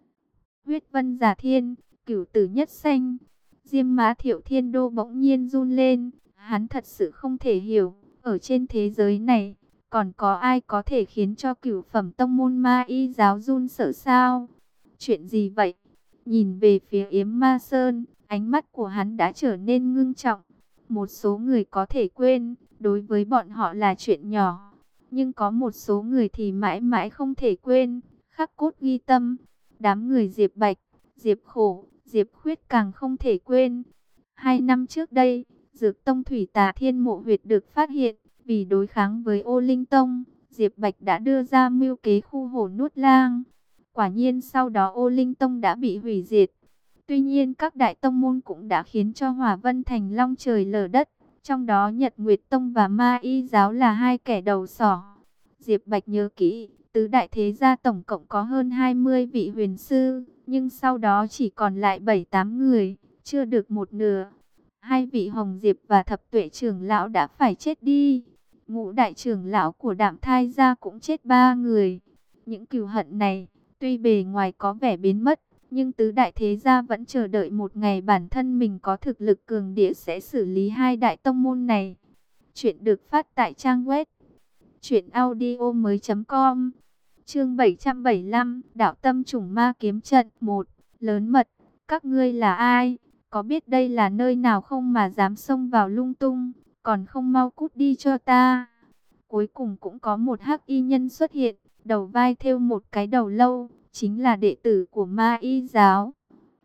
S1: Huyết vân giả thiên, cửu tử nhất sanh. Diêm má Thiệu Thiên Đô bỗng nhiên run lên. Hắn thật sự không thể hiểu, ở trên thế giới này, còn có ai có thể khiến cho cửu phẩm tông môn Ma Y giáo run sợ sao? Chuyện gì vậy? Nhìn về phía Yếm Ma Sơn, ánh mắt của hắn đã trở nên ngưng trọng. Một số người có thể quên, đối với bọn họ là chuyện nhỏ. Nhưng có một số người thì mãi mãi không thể quên, khắc cốt ghi tâm. Đám người Diệp Bạch, Diệp Khổ, Diệp Khuyết càng không thể quên. 2 năm trước đây, Dược Tông Thủy Tà Thiên Mộ huyệt được phát hiện. Vì đối kháng với Ô Linh Tông, Diệp Bạch đã đưa ra mưu kế khu hổ nuốt lang. Quả nhiên sau đó Ô Linh Tông đã bị hủy diệt. Tuy nhiên các đại tông môn cũng đã khiến cho Hỏa Vân Thành long trời lở đất. Trong đó Nhật Nguyệt Tông và Ma Y giáo là 2 kẻ đầu sỏ. Diệp Bạch nhớ kỹ, tứ đại thế gia tổng cộng có hơn 20 vị huyền sư. Nhưng sau đó chỉ còn lại 7-8 người, chưa được một nửa. 2 vị Hồng Diệp và Thập Tuệ trưởng lão đã phải chết đi. Ngũ đại trưởng lão của Đạm Thai gia cũng chết 3 người. Những cừu hận này, tuy bề ngoài có vẻ biến mất, nhưng tứ đại thế gia vẫn chờ đợi một ngày bản thân mình có thực lực cường địa sẽ xử lý 2 đại tông môn này. Chuyện được phát tại trang web truyệnaudiomoi.com. Chương 775, Đạo Tâm Chủng Ma Kiếm Trận 1. Lớn mật, các ngươi là ai? Có biết đây là nơi nào không mà dám xông vào lung tung, còn không mau cút đi cho ta. Cuối cùng cũng có một hắc y nhân xuất hiện, đầu vai thêu một cái đầu lâu, chính là đệ tử của Ma Y giáo.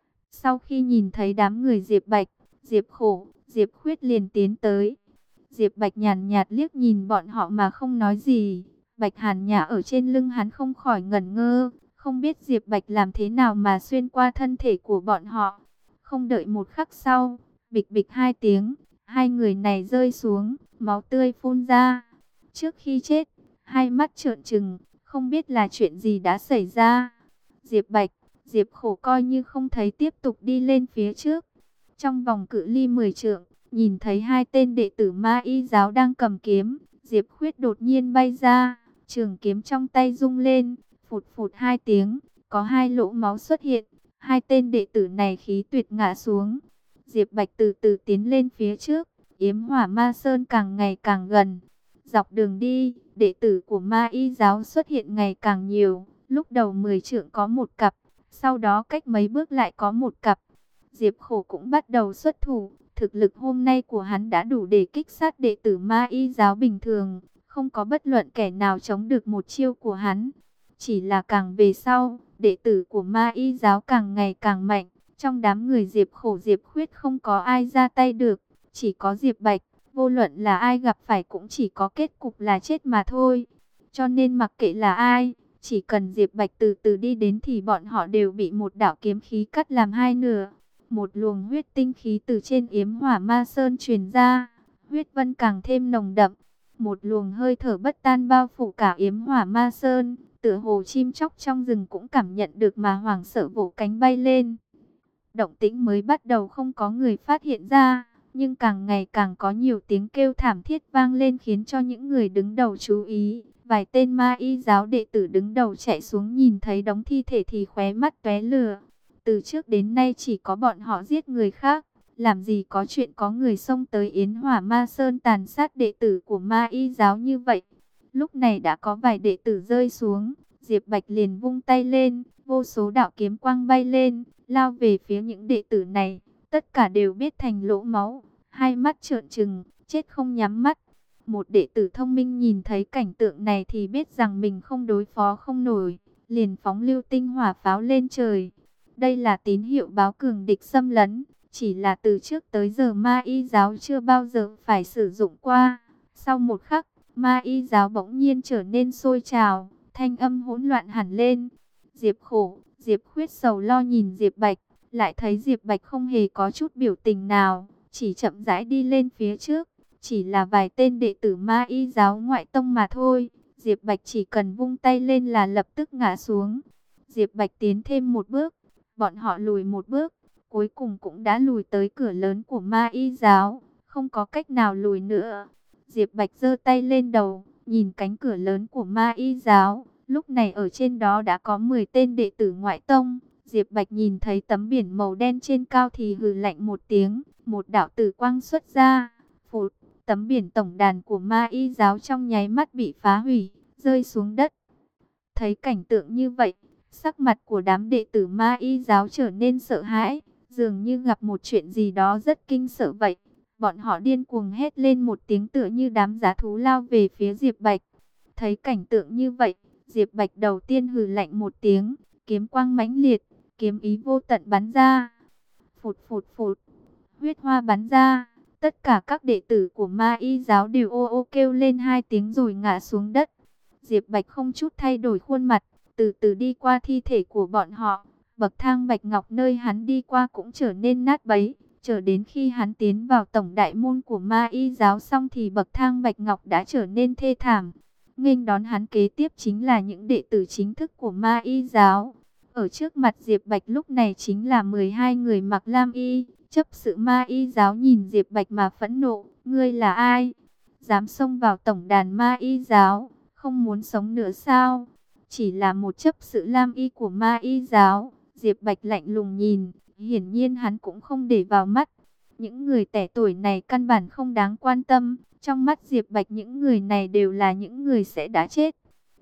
S1: Sau khi nhìn thấy đám người Diệp Bạch, Diệp Khổ, Diệp Khuyết liền tiến tới. Diệp Bạch nhàn nhạt liếc nhìn bọn họ mà không nói gì. Bạch Hàn Nhã ở trên lưng hắn không khỏi ngẩn ngơ, không biết Diệp Bạch làm thế nào mà xuyên qua thân thể của bọn họ. Không đợi một khắc sau, bịch bịch hai tiếng, hai người này rơi xuống, máu tươi phun ra. Trước khi chết, hai mắt trợn trừng, không biết là chuyện gì đã xảy ra. Diệp Bạch, Diệp Khổ coi như không thấy, tiếp tục đi lên phía trước. Trong vòng cự ly 10 trượng, nhìn thấy hai tên đệ tử Ma Y giáo đang cầm kiếm, Diệp Khuyết đột nhiên bay ra, trường kiếm trong tay rung lên, phụt phụt hai tiếng, có hai lỗ máu xuất hiện, hai tên đệ tử này khí tuyệt ngã xuống. Diệp Bạch từ từ tiến lên phía trước, Yếm Hỏa Ma Sơn càng ngày càng gần. Dọc đường đi, đệ tử của Ma Y giáo xuất hiện ngày càng nhiều, lúc đầu 10 trượng có một cặp, sau đó cách mấy bước lại có một cặp. Diệp Khổ cũng bắt đầu xuất thủ, thực lực hôm nay của hắn đã đủ để kích sát đệ tử Ma Y giáo bình thường, không có bất luận kẻ nào chống được một chiêu của hắn. Chỉ là càng về sau, đệ tử của Ma Y giáo càng ngày càng mạnh, trong đám người Diệp Khổ Diệp Khuyết không có ai ra tay được, chỉ có Diệp Bạch, vô luận là ai gặp phải cũng chỉ có kết cục là chết mà thôi. Cho nên mặc kệ là ai, chỉ cần Diệp Bạch từ từ đi đến thì bọn họ đều bị một đạo kiếm khí cắt làm hai nửa. Một luồng huyết tinh khí từ trên Yếm Hỏa Ma Sơn truyền ra, huyết vân càng thêm nồng đậm. Một luồng hơi thở bất tan bao phủ cả Yếm Hỏa Ma Sơn, tựa hồ chim chóc trong rừng cũng cảm nhận được mà hoảng sợ vỗ cánh bay lên. Động tĩnh mới bắt đầu không có người phát hiện ra, nhưng càng ngày càng có nhiều tiếng kêu thảm thiết vang lên khiến cho những người đứng đầu chú ý. Vài tên Ma Y giáo đệ tử đứng đầu chạy xuống nhìn thấy đống thi thể thì khóe mắt tóe lửa. Từ trước đến nay chỉ có bọn họ giết người khác, làm gì có chuyện có người xông tới Yến Hỏa Ma Sơn tàn sát đệ tử của Ma Y giáo như vậy. Lúc này đã có vài đệ tử rơi xuống, Diệp Bạch liền vung tay lên, vô số đạo kiếm quang bay lên, lao về phía những đệ tử này, tất cả đều biết thành lỗ máu, hai mắt trợn trừng, chết không nhắm mắt. Một đệ tử thông minh nhìn thấy cảnh tượng này thì biết rằng mình không đối phó không nổi, liền phóng lưu tinh hỏa pháo lên trời. Đây là tín hiệu báo cường địch xâm lấn, chỉ là từ trước tới giờ Ma Y giáo chưa bao giờ phải sử dụng qua. Sau một khắc, Ma Y giáo bỗng nhiên trở nên sôi trào, thanh âm hỗn loạn hẳn lên. Diệp Khổ, Diệp Khuyết sầu lo nhìn Diệp Bạch, lại thấy Diệp Bạch không hề có chút biểu tình nào, chỉ chậm rãi đi lên phía trước. Chỉ là vài tên đệ tử Ma Y giáo ngoại tông mà thôi, Diệp Bạch chỉ cần vung tay lên là lập tức ngã xuống. Diệp Bạch tiến thêm một bước, bọn họ lùi một bước, cuối cùng cũng đã lùi tới cửa lớn của Ma Y giáo, không có cách nào lùi nữa. Diệp Bạch giơ tay lên đầu, nhìn cánh cửa lớn của Ma Y giáo, lúc này ở trên đó đã có 10 tên đệ tử ngoại tông. Diệp Bạch nhìn thấy tấm biển màu đen trên cao thì hừ lạnh một tiếng, một đạo tử quang xuất ra, phụt, tấm biển tổng đàn của Ma Y giáo trong nháy mắt bị phá hủy, rơi xuống đất. Thấy cảnh tượng như vậy, sắc mặt của đám đệ tử Ma Y giáo trở nên sợ hãi, dường như gặp một chuyện gì đó rất kinh sợ vậy. Bọn họ điên cuồng hét lên một tiếng tựa như đám dã thú lao về phía Diệp Bạch. Thấy cảnh tượng như vậy, Diệp Bạch đầu tiên hừ lạnh một tiếng, kiếm quang mãnh liệt, kiếm ý vô tận bắn ra. Phụt phụt phụt, huyết hoa bắn ra, tất cả các đệ tử của Ma Y giáo đều ô ô kêu lên hai tiếng rồi ngã xuống đất. Diệp Bạch không chút thay đổi khuôn mặt, từ từ đi qua thi thể của bọn họ. Bậc thang bạch ngọc nơi hắn đi qua cũng trở nên nát bấy. Chờ đến khi hắn tiến vào tổng đại môn của Ma Y giáo xong thì bậc thang bạch ngọc đã trở nên thê thảm. Nghênh đón hắn kế tiếp chính là những đệ tử chính thức của Ma Y giáo. Ở trước mặt Diệp Bạch lúc này chính là 12 người mặc lam y. Chấp sự Ma Y giáo nhìn Diệp Bạch mà phẫn nộ. Ngươi là ai? Dám xông vào tổng đàn Ma Y giáo, không muốn sống nữa sao? Chỉ là một chấp sự lam y của Ma Y giáo. Diệp Bạch lạnh lùng nhìn, hiển nhiên hắn cũng không để vào mắt. Những người trẻ tuổi này căn bản không đáng quan tâm. Trong mắt Diệp Bạch những người này đều là những người sẽ đã chết.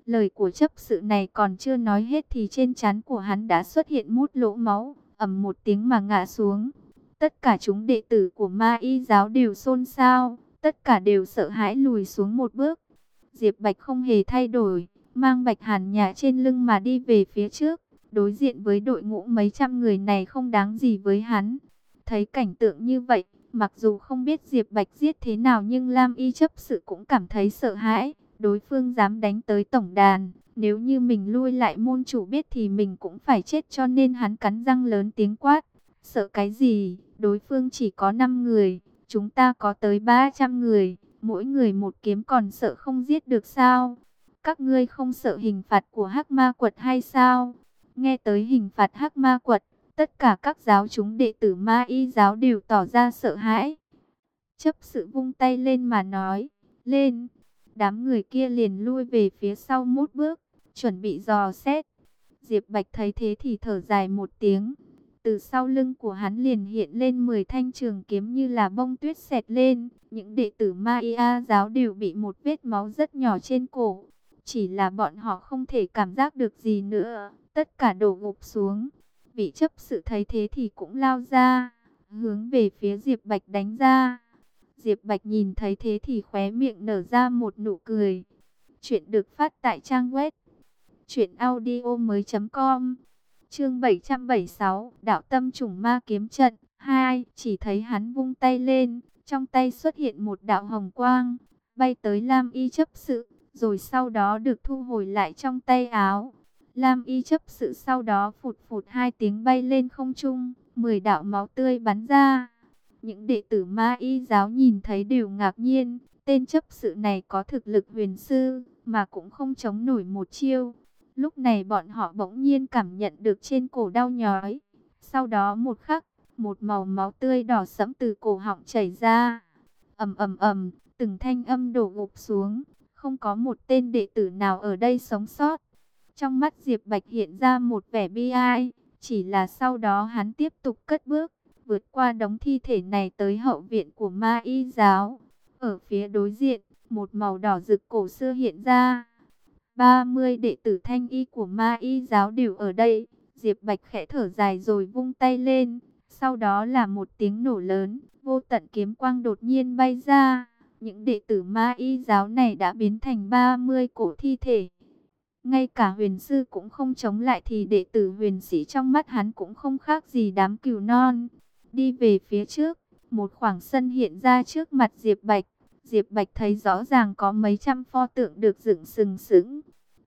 S1: Lời của chấp sự này còn chưa nói hết thì trên trán của hắn đã xuất hiện mút lỗ máu, ầm một tiếng mà ngã xuống. Tất cả chúng đệ tử của Ma Y giáo đều xôn xao, tất cả đều sợ hãi lùi xuống một bước. Diệp Bạch không hề thay đổi, mang Bạch Hàn Nhã trên lưng mà đi về phía trước, đối diện với đội ngũ mấy trăm người này không đáng gì với hắn. Thấy cảnh tượng như vậy, mặc dù không biết Diệp Bạch giết thế nào nhưng Lam Y chấp sự cũng cảm thấy sợ hãi. Đối phương dám đánh tới tổng đàn, nếu như mình lui lại môn chủ biết thì mình cũng phải chết, cho nên hắn cắn răng lớn tiếng quát. Sợ cái gì, đối phương chỉ có 5 người, chúng ta có tới 300 người, mỗi người một kiếm còn sợ không giết được sao? Các ngươi không sợ hình phạt của Hắc Ma Quật hay sao? Nghe tới hình phạt Hắc Ma Quật, tất cả các giáo chúng đệ tử Ma Y giáo đều tỏ ra sợ hãi. Chấp sự vung tay lên mà nói, lên. Đám người kia liền lui về phía sau một bước, chuẩn bị dò xét. Diệp Bạch thấy thế thì thở dài một tiếng. Từ sau lưng của hắn liền hiện lên 10 thanh trường kiếm như là bông tuyết xẹt lên. Những đệ tử Ma Y giáo đều bị một vết máu rất nhỏ trên cổ. Chỉ là bọn họ không thể cảm giác được gì nữa, tất cả đổ gục xuống. Vị chấp sự thấy thế thì cũng lao ra, hướng về phía Diệp Bạch đánh ra. Diệp Bạch nhìn thấy thế thì khóe miệng nở ra một nụ cười. Chuyện được phát tại trang web truyệnaudiomoi.com. Chương 776, Đạo Tâm Trùng Ma Kiếm Trận 2. Chỉ thấy hắn vung tay lên, trong tay xuất hiện một đạo hồng quang, bay tới Lam Y chấp sự, rồi sau đó được thu hồi lại trong tay áo. Lam Y chấp sự sau đó phụt phụt hai tiếng bay lên không trung, 10 đạo máu tươi bắn ra. Những đệ tử Ma Y giáo nhìn thấy đều ngạc nhiên, tên chấp sự này có thực lực huyền sư, mà cũng không chống nổi một chiêu. Lúc này bọn họ bỗng nhiên cảm nhận được trên cổ đau nhói. Sau đó một khắc, một màu máu tươi đỏ sẫm từ cổ họng chảy ra. Ầm ầm ầm, từng thanh âm đổ gục xuống, không có một tên đệ tử nào ở đây sống sót. Trong mắt Diệp Bạch hiện ra một vẻ bi ai, chỉ là sau đó hắn tiếp tục cất bước, vượt qua đống thi thể này tới hậu viện của Ma Y giáo. Ở phía đối diện, một màu đỏ rực cổ xưa hiện ra. 30 đệ tử thanh y của Ma Y giáo đều ở đây. Diệp Bạch khẽ thở dài rồi vung tay lên. Sau đó là một tiếng nổ lớn, vô tận kiếm quang đột nhiên bay ra. Những đệ tử Ma Y giáo này đã biến thành 30 cổ thi thể. Ngay cả huyền sư cũng không chống lại thì đệ tử huyền sĩ trong mắt hắn cũng không khác gì đám cừu non. Đi về phía trước, một khoảng sân hiện ra trước mặt Diệp Bạch. Diệp Bạch thấy rõ ràng có mấy trăm pho tượng được dựng sừng sững.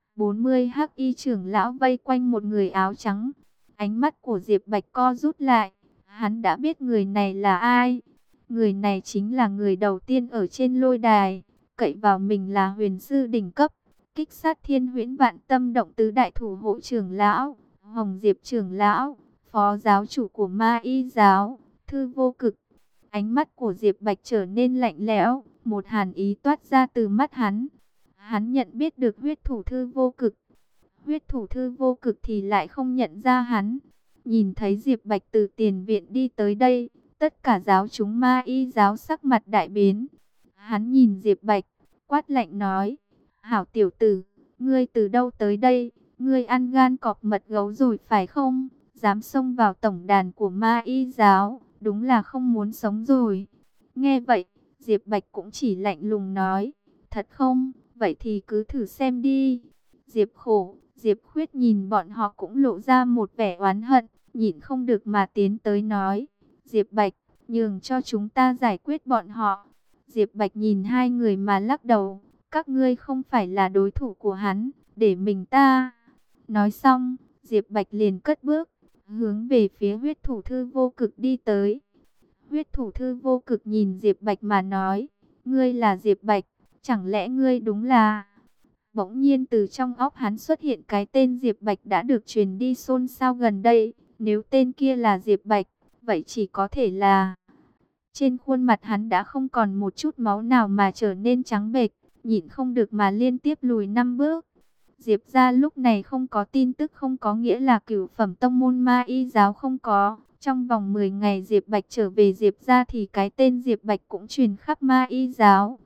S1: 40 hắc y trưởng lão vây quanh một người áo trắng. Ánh mắt của Diệp Bạch co rút lại. Hắn đã biết người này là ai. Người này chính là người đầu tiên ở trên lôi đài, cậy vào mình là huyền sư đỉnh cấp, kích sát thiên huyễn vạn tâm động tứ đại thủ hộ trưởng lão, Hồng Diệp trưởng lão, phó giáo chủ của Ma Y giáo, Thư Vô Cực. Ánh mắt của Diệp Bạch trở nên lạnh lẽo, một hàn ý toát ra từ mắt hắn. Hắn nhận biết được huyết thủ Thư Vô Cực. Huyết thủ Thư Vô Cực thì lại không nhận ra hắn. Nhìn thấy Diệp Bạch từ tiền viện đi tới đây, tất cả giáo chúng Ma Y giáo sắc mặt đại biến. Hắn nhìn Diệp Bạch, quát lạnh nói: "Hảo tiểu tử, ngươi từ đâu tới đây? Ngươi ăn gan cọp mật gấu rồi phải không? Dám xông vào tổng đàn của Ma Y giáo, đúng là không muốn sống rồi." Nghe vậy, Diệp Bạch cũng chỉ lạnh lùng nói: "Thật không? Vậy thì cứ thử xem đi." Diệp Khổ, Diệp Khuyết nhìn bọn họ cũng lộ ra một vẻ oán hận, nhịn không được mà tiến tới nói: "Diệp Bạch, nhường cho chúng ta giải quyết bọn họ." Diệp Bạch nhìn hai người mà lắc đầu: "Các ngươi không phải là đối thủ của hắn, để mình ta." Nói xong, Diệp Bạch liền cất bước, hướng về phía huyết thủ Thư Vô Cực đi tới. Huyết thủ Thư Vô Cực nhìn Diệp Bạch mà nói: "Ngươi là Diệp Bạch, chẳng lẽ ngươi đúng là..." Bỗng nhiên từ trong óc hắn xuất hiện cái tên Diệp Bạch đã được truyền đi xôn xao gần đây. Nếu tên kia là Diệp Bạch, vậy chỉ có thể là... Trên khuôn mặt hắn đã không còn một chút máu nào mà trở nên trắng bệch, nhịn không được mà liên tiếp lùi 5 bước. Diệp gia lúc này không có tin tức không có nghĩa là cửu phẩm tông môn Ma Y giáo không có. Trong vòng 10 ngày Diệp Bạch trở về Diệp gia thì cái tên Diệp Bạch cũng truyền khắp Ma Y giáo.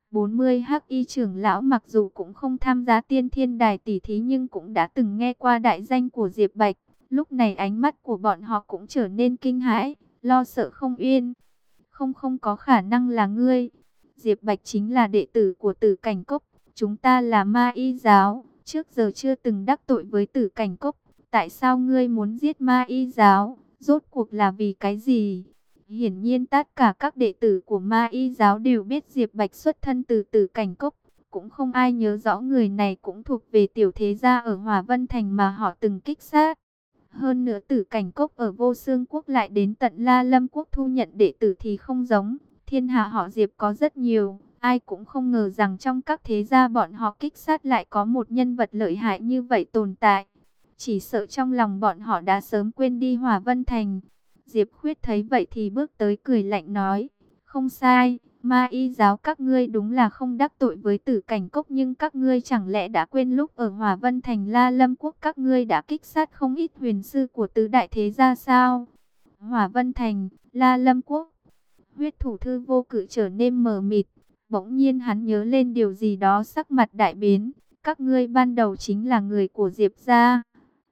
S1: 40 hắc y trưởng lão mặc dù cũng không tham gia tiên thiên đài tỷ thí nhưng cũng đã từng nghe qua đại danh của Diệp Bạch. Lúc này ánh mắt của bọn họ cũng trở nên kinh hãi, lo sợ không yên. Không có khả năng là ngươi. Diệp Bạch chính là đệ tử của Tử Cảnh Cốc. Chúng ta là ma y giáo, trước giờ chưa từng đắc tội với Tử Cảnh Cốc. Tại sao ngươi muốn giết ma y giáo? Rốt cuộc là vì cái gì? Hiển nhiên tất cả các đệ tử của ma y giáo đều biết Diệp Bạch xuất thân từ Tử Cảnh Cốc. Cũng không ai nhớ rõ người này cũng thuộc về tiểu thế gia ở Hỏa Vân Thành mà họ từng kích sát. Hơn nữa Tử Cảnh Cốc ở Vô Xương Quốc lại đến tận La Lâm Quốc thu nhận đệ tử thì không giống. Thiên hạ họ Diệp có rất nhiều, ai cũng không ngờ rằng trong các thế gia bọn họ kích sát lại có một nhân vật lợi hại như vậy tồn tại. Chỉ sợ trong lòng bọn họ đã sớm quên đi Hỏa Vân Thành. Diệp Khuyết thấy vậy thì bước tới cười lạnh nói, không sai, ma y giáo các ngươi đúng là không đắc tội với Tử Cảnh Cốc, nhưng các ngươi chẳng lẽ đã quên lúc ở Hỏa Vân Thành La Lâm Quốc các ngươi đã kích sát không ít huyền sư của tứ đại thế gia sao? Hỏa Vân Thành, La Lâm Quốc. Huyết thủ thư vô cự trở nên mờ mịt, bỗng nhiên hắn nhớ lên điều gì đó, sắc mặt đại biến. Các ngươi ban đầu chính là người của Diệp gia.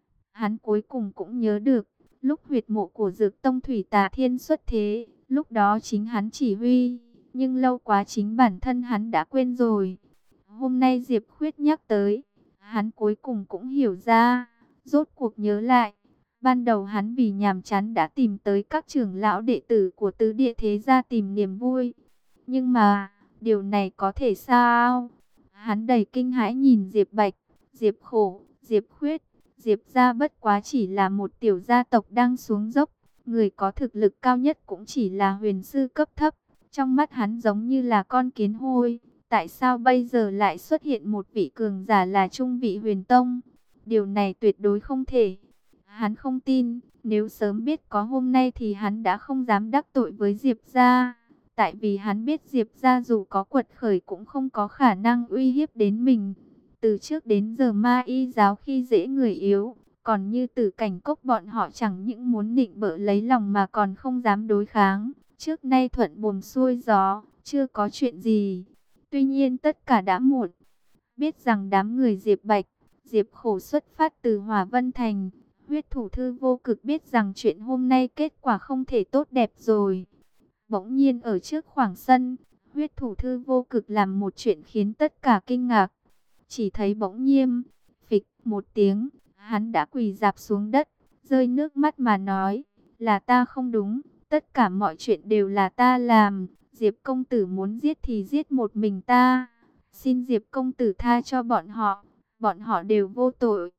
S1: Hắn cuối cùng cũng nhớ được, lúc huyệt mộ của Dược Tông Thủy Tà Thiên xuất thế, lúc đó chính hắn chỉ huy, nhưng lâu quá chính bản thân hắn đã quên rồi. Hôm nay Diệp Khuyết nhắc tới, hắn cuối cùng cũng hiểu ra, rốt cuộc nhớ lại. Ban đầu hắn vì nhàm chán đã tìm tới các trưởng lão đệ tử của tứ địa thế gia tìm niềm vui. Nhưng mà, điều này có thể sao? Hắn đầy kinh hãi nhìn Diệp Bạch, Diệp Khổ, Diệp Khuyết. Diệp gia bất quá chỉ là một tiểu gia tộc đang xuống dốc. Người có thực lực cao nhất cũng chỉ là huyền sư cấp thấp. Trong mắt hắn giống như là con kiến hôi. Tại sao bây giờ lại xuất hiện một vị cường giả là trung vị huyền tông? Điều này tuyệt đối không thể. Hắn không tin, nếu sớm biết có hôm nay thì hắn đã không dám đắc tội với Diệp gia. Tại vì hắn biết Diệp gia dù có quật khởi cũng không có khả năng uy hiếp đến mình. Từ trước đến giờ ma y giáo khi dễ người yếu, còn như Tử Cảnh Cốc bọn họ chẳng những muốn nịnh bợ lấy lòng mà còn không dám đối kháng. Trước nay thuận buồm xuôi gió, chưa có chuyện gì. Tuy nhiên tất cả đã muộn. Biết rằng đám người Diệp Bạch, Diệp Khổ xuất phát từ Hỏa Vân Thành. Huyết thủ thư vô cực biết rằng chuyện hôm nay kết quả không thể tốt đẹp rồi. Bỗng nhiên ở trước khoảng sân, huyết thủ thư vô cực làm một chuyện khiến tất cả kinh ngạc. Chỉ thấy bỗng nhiên, phịch một tiếng, hắn đã quỳ rạp xuống đất, rơi nước mắt mà nói, là ta không đúng, tất cả mọi chuyện đều là ta làm, Diệp công tử muốn giết thì giết một mình ta, xin Diệp công tử tha cho bọn họ đều vô tội.